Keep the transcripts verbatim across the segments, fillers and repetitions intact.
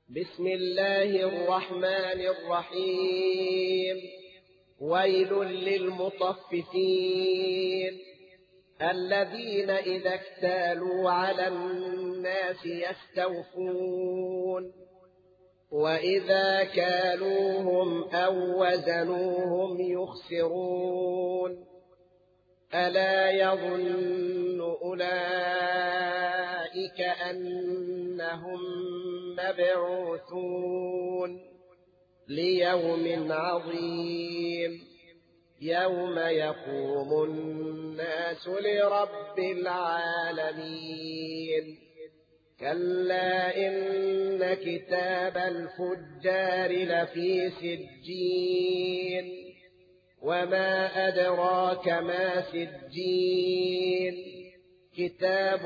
بسم الله الرحمن الرحيم. ويل للمطففين الذين إذا اكتالوا على الناس يستوفون وإذا كالوهم أو وزنوهم يخسرون. ألا يظن أولئك أنهم مبعوثون ليوم عظيم يوم يقوم الناس لرب العالمين. كلا إن كتاب الفجار لفي سجين وما أدراك ما سجين كتاب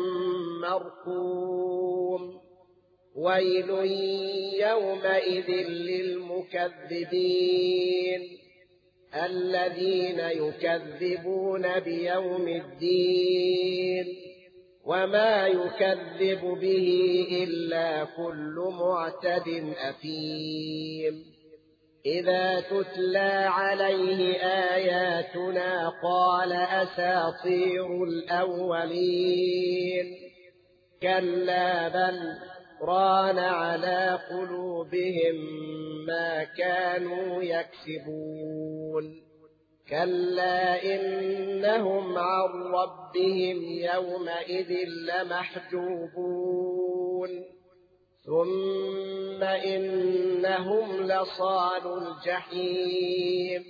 مرقوم. ويل يومئذ للمكذبين الذين يكذبون بيوم الدين وما يكذب به إلا كل معتد أثيم. إذا تتلى عليه آياتنا قال أساطير الأولين. كلا بل ران على قلوبهم ما كانوا يكسبون. كلا إنهم عن ربهم يومئذ لمحجوبون. ثم إنهم لصالو الجحيم.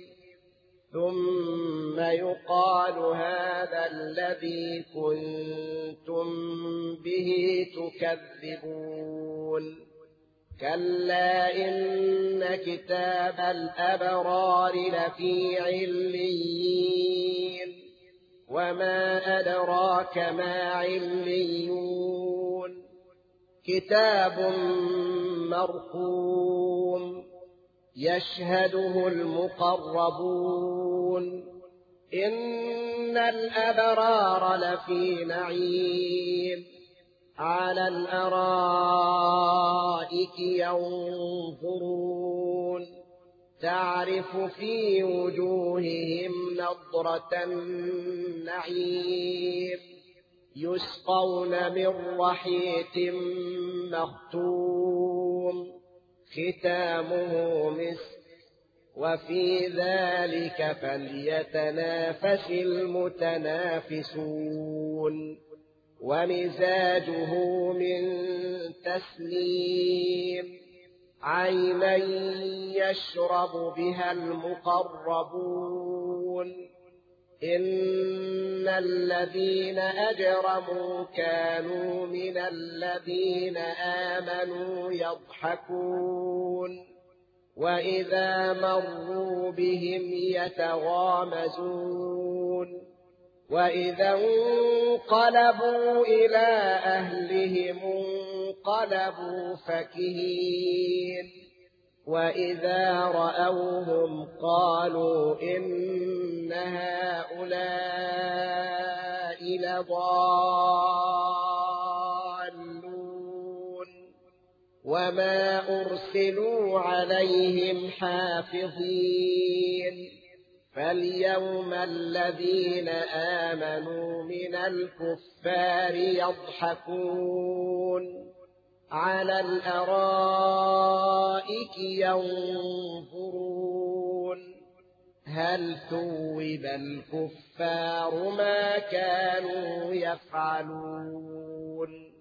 ثم يقال هذا الذي كنتم به تكذبون. كلا إن كتاب الأبرار لفي عليين وما أدراك ما عليون كتاب مرقوم يشهده المقربون. إن الأبرار لفي نعيم على الأرائك ينظرون تعرف في وجوههم نضرة النعيم يسقون من رحيق مختوم ختامه مسك وفي ذلك فليتنافس المتنافسون. ومزاجه من تسنيم عينا يشرب بها المقربون. إن الذين أجرموا كانوا من الذين آمنوا يضحكون وإذا مروا بهم يتغامزون. وإذا انقلبوا إلى أهلهم انقلبوا فكهين. وإذا رأوهم قالوا إن هؤلاء لضالون وما أرسلوا عليهم حافظين. فاليوم الذين آمنوا من الكفار يضحكون على الأرائك ينظرون هل ثوب الكفار ما كانوا يفعلون.